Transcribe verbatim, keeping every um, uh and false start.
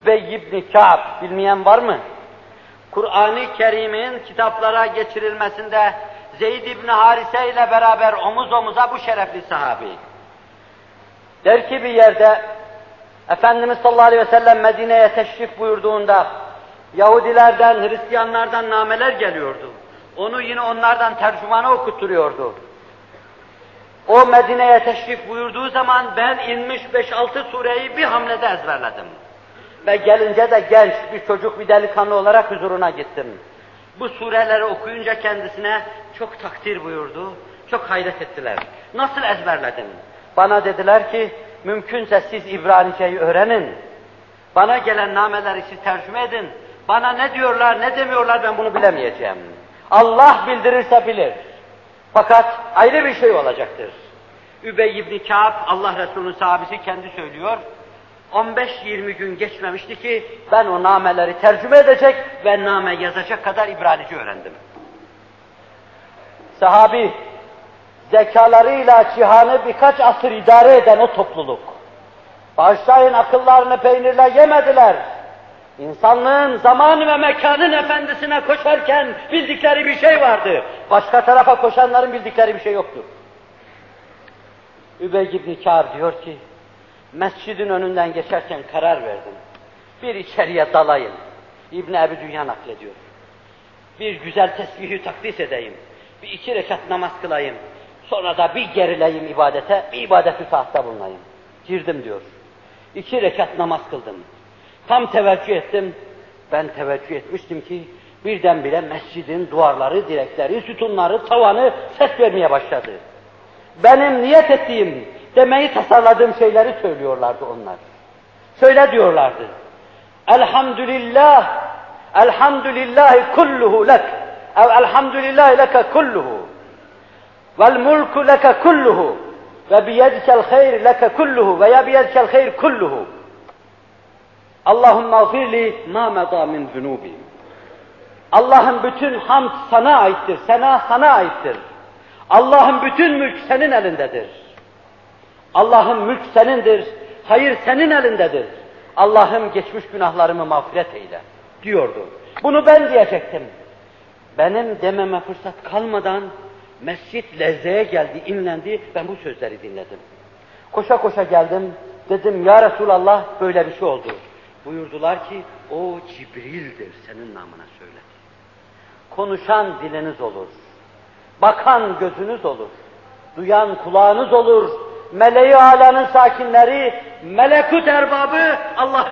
Übey ibn Ka'b bilmeyen var mı? Kur'an-ı Kerim'in kitaplara geçirilmesinde Zeyd ibn Harise ile beraber omuz omuza bu şerefli sahabi. Der ki bir yerde, Efendimiz sallallahu aleyhi ve sellem Medine'ye teşrif buyurduğunda Yahudilerden, Hristiyanlardan nameler geliyordu. Onu yine onlardan tercümanı okutturuyordu. O Medine'ye teşrif buyurduğu zaman ben inmiş beş altı sureyi bir hamlede ezberledim. Ve gelince de genç bir çocuk, bir delikanlı olarak huzuruna gittim. Bu sureleri okuyunca kendisine çok takdir buyurdu, çok hayret ettiler. Nasıl ezberledin? Bana dediler ki, mümkünse siz İbranice'yi öğrenin. Bana gelen nameleri siz tercüme edin. Bana ne diyorlar, ne demiyorlar ben bunu bilemeyeceğim. Allah bildirirse bilir. Fakat ayrı bir şey olacaktır. Übey ibn Ka'b, Allah Resulü'nün sahabesi kendi söylüyor. on beş yirmi gün geçmemişti ki ben o nameleri tercüme edecek ve name yazacak kadar İbranice öğrendim. Sahabi, zekalarıyla cihanı birkaç asır idare eden o topluluk. Bağışlayın, akıllarını peynirle yemediler. İnsanlığın zaman ve mekanın efendisine koşarken bildikleri bir şey vardı. Başka tarafa koşanların bildikleri bir şey yoktur. Übey ibn Ka'b diyor ki, mescidin önünden geçerken karar verdim. Bir içeriye dalayım. İbn Ebi Dünya naklediyor. Bir güzel tesbihi takdis edeyim. Bir iki rekat namaz kılayım. Sonra da bir gerileyim ibadete, bir ibadeti saatte bulunayım. Girdim diyor. İki rekat namaz kıldım. Tam teveccüh ettim. Ben teveccüh etmiştim ki birdenbire mescidin duvarları, direkleri, sütunları, tavanı ses vermeye başladı. Benim niyet ettiğim, demeyi tasarladığım şeyleri söylüyorlardı onlar. Şöyle diyorlardı. Elhamdülillah, elhamdülillahi kulluhu lek, ev elhamdülillahi leke kulluhu, vel mulku leke kulluhu, ve biyedikel hayr leke kulluhu, ve ya biyedikel hayr kulluhu. Allahümme gfirli ma meda min zunubi. Allah'ın bütün hamd sana aittir, sena sana aittir. Allah'ın bütün mülk senin elindedir. Allah'ın mülk senindir, hayır senin elindedir. Allah'ım geçmiş günahlarımı mağfiret eyle, diyordu. Bunu ben diyecektim. Benim dememe fırsat kalmadan mescit lezzeye geldi, inlendi, ben bu sözleri dinledim. Koşa koşa geldim, dedim ya Resulallah böyle bir şey oldu. Buyurdular ki o Cibril'dir senin namına söyledi. Konuşan diliniz olur, bakan gözünüz olur, duyan kulağınız olur, meleği alanın sakinleri, melekut erbabı Allah